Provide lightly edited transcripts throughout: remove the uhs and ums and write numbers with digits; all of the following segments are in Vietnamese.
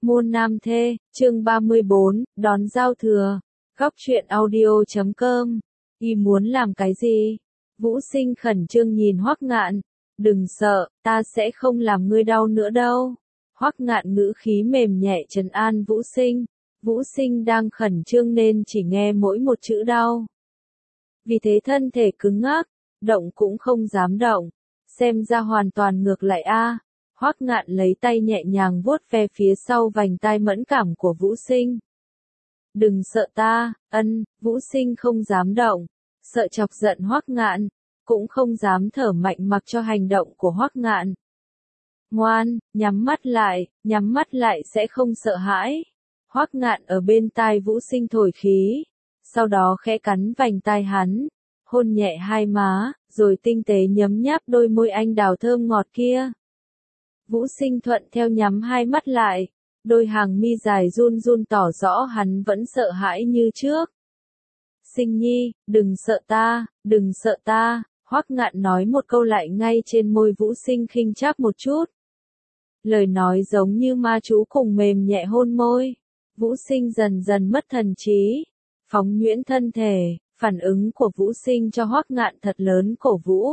Môn nam thê, chương 34, đón giao thừa. Góc truyện audio.com. Y muốn làm cái gì? Vũ Sinh khẩn trương nhìn Hoắc Ngạn. Đừng sợ, ta sẽ không làm ngươi đau nữa đâu. Hoắc Ngạn ngữ khí mềm nhẹ trấn an Vũ Sinh. Vũ Sinh đang khẩn trương nên chỉ nghe mỗi một chữ đau. Vì thế thân thể cứng ngắc, động cũng không dám động. Xem ra hoàn toàn ngược lại a. Hoắc Ngạn lấy tay nhẹ nhàng vuốt ve phía sau vành tai mẫn cảm của Vũ Sinh. Đừng sợ ta, Vũ Sinh không dám động, sợ chọc giận Hoắc Ngạn, cũng không dám thở mạnh mặc cho hành động của Hoắc Ngạn. Ngoan, nhắm mắt lại sẽ không sợ hãi. Hoắc Ngạn ở bên tai Vũ Sinh thổi khí, sau đó khẽ cắn vành tai hắn, hôn nhẹ hai má, rồi tinh tế nhấm nháp đôi môi anh đào thơm ngọt kia. Vũ Sinh thuận theo nhắm hai mắt lại, đôi hàng mi dài run run tỏ rõ hắn vẫn sợ hãi như trước. Sinh nhi, đừng sợ ta, Hoắc Ngạn nói một câu lại ngay trên môi Vũ Sinh khinh cháp một chút. Lời nói giống như ma chú cùng mềm nhẹ hôn môi. Vũ Sinh dần dần mất thần trí, phóng nhuyễn thân thể, phản ứng của Vũ Sinh cho Hoắc Ngạn thật lớn cổ vũ.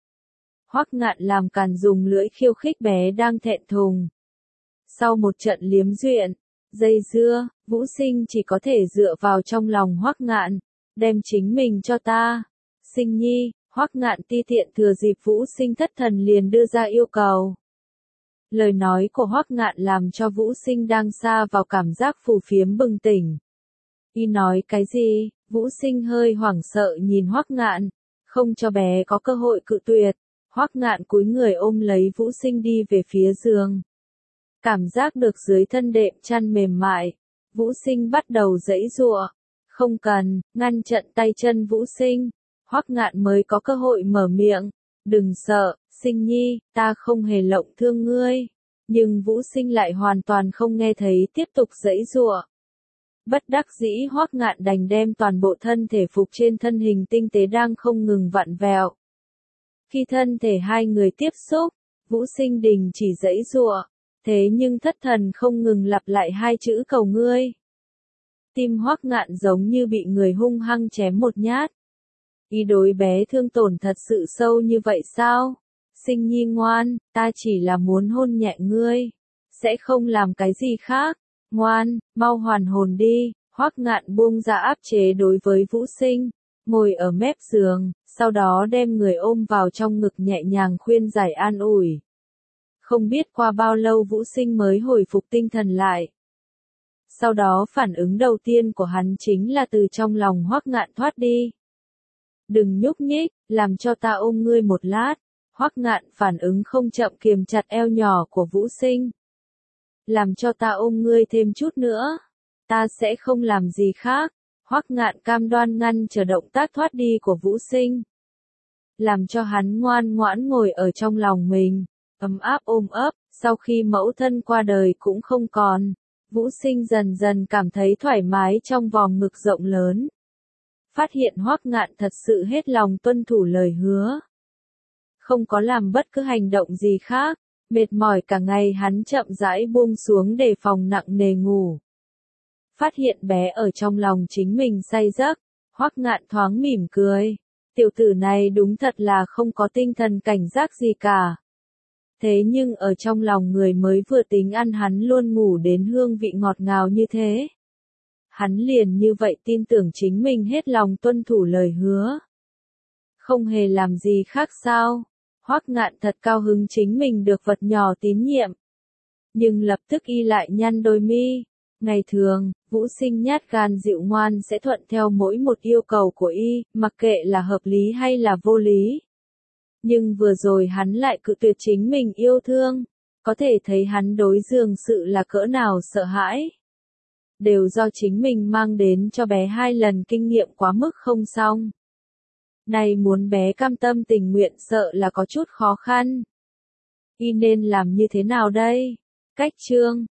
Hoắc Ngạn làm càn dùng lưỡi khiêu khích bé đang thẹn thùng. Sau một trận liếm duyện, dây dưa, Vũ Sinh chỉ có thể dựa vào trong lòng Hoắc Ngạn, đem chính mình cho ta. Sinh nhi, Hoắc Ngạn ti tiện thừa dịp Vũ Sinh thất thần liền đưa ra yêu cầu. Lời nói của Hoắc Ngạn làm cho Vũ Sinh đang sa vào cảm giác phù phiếm bừng tỉnh. Y nói cái gì? Vũ Sinh hơi hoảng sợ nhìn Hoắc Ngạn, không cho bé có cơ hội cự tuyệt. Hoắc Ngạn cúi người ôm lấy Vũ Sinh đi về phía giường. Cảm giác được dưới thân đệm chăn mềm mại, Vũ Sinh bắt đầu giãy giụa. Không cần, ngăn chặn tay chân Vũ Sinh. Hoắc Ngạn mới có cơ hội mở miệng. Đừng sợ, Sinh nhi, ta không hề lộng thương ngươi. Nhưng Vũ Sinh lại hoàn toàn không nghe thấy, tiếp tục giãy giụa. Bất đắc dĩ Hoắc Ngạn đành đem toàn bộ thân thể phục trên thân hình tinh tế đang không ngừng vặn vẹo. Khi thân thể hai người tiếp xúc, Vũ Sinh đình chỉ giãy giụa, thế nhưng thất thần không ngừng lặp lại hai chữ cầu ngươi. Tim Hoắc Ngạn giống như bị người hung hăng chém một nhát. Y đối bé thương tổn thật sự sâu như vậy sao? Sinh nhi ngoan, ta chỉ là muốn hôn nhẹ ngươi, sẽ không làm cái gì khác. Ngoan, mau hoàn hồn đi. Hoắc Ngạn buông ra áp chế đối với Vũ Sinh, ngồi ở mép giường, sau đó đem người ôm vào trong ngực nhẹ nhàng khuyên giải an ủi. Không biết qua bao lâu Vũ Sinh mới hồi phục tinh thần lại. Sau đó phản ứng đầu tiên của hắn chính là từ trong lòng Hoắc Ngạn thoát đi. Đừng nhúc nhích, làm cho ta ôm ngươi một lát. Hoắc Ngạn phản ứng không chậm kiềm chặt eo nhỏ của Vũ Sinh. Làm cho ta ôm ngươi thêm chút nữa. Ta sẽ không làm gì khác. Hoắc Ngạn cam đoan ngăn chờ động tác thoát đi của Vũ Sinh. Làm cho hắn ngoan ngoãn ngồi ở trong lòng mình, ấm áp ôm ấp, sau khi mẫu thân qua đời cũng không còn. Vũ Sinh dần dần cảm thấy thoải mái trong vòng ngực rộng lớn. Phát hiện Hoắc Ngạn thật sự hết lòng tuân thủ lời hứa. Không có làm bất cứ hành động gì khác, mệt mỏi cả ngày hắn chậm rãi buông xuống để phòng nặng nề ngủ. Phát hiện bé ở trong lòng chính mình say giấc, Hoắc Ngạn thoáng mỉm cười. Tiểu tử này đúng thật là không có tinh thần cảnh giác gì cả. Thế nhưng ở trong lòng người mới vừa tính ăn hắn luôn ngủ đến hương vị ngọt ngào như thế. Hắn liền như vậy tin tưởng chính mình hết lòng tuân thủ lời hứa. Không hề làm gì khác sao? Hoắc Ngạn thật cao hứng chính mình được vật nhỏ tín nhiệm. Nhưng lập tức y lại nhăn đôi mi. Ngày thường, Vũ Sinh nhát gan dịu ngoan sẽ thuận theo mỗi một yêu cầu của y, mặc kệ là hợp lý hay là vô lý. Nhưng vừa rồi hắn lại cự tuyệt chính mình yêu thương, có thể thấy hắn đối giường sự là cỡ nào sợ hãi. Đều do chính mình mang đến cho bé 2 lần kinh nghiệm quá mức không xong. Này muốn bé cam tâm tình nguyện sợ là có chút khó khăn. Y nên làm như thế nào đây? Cách chương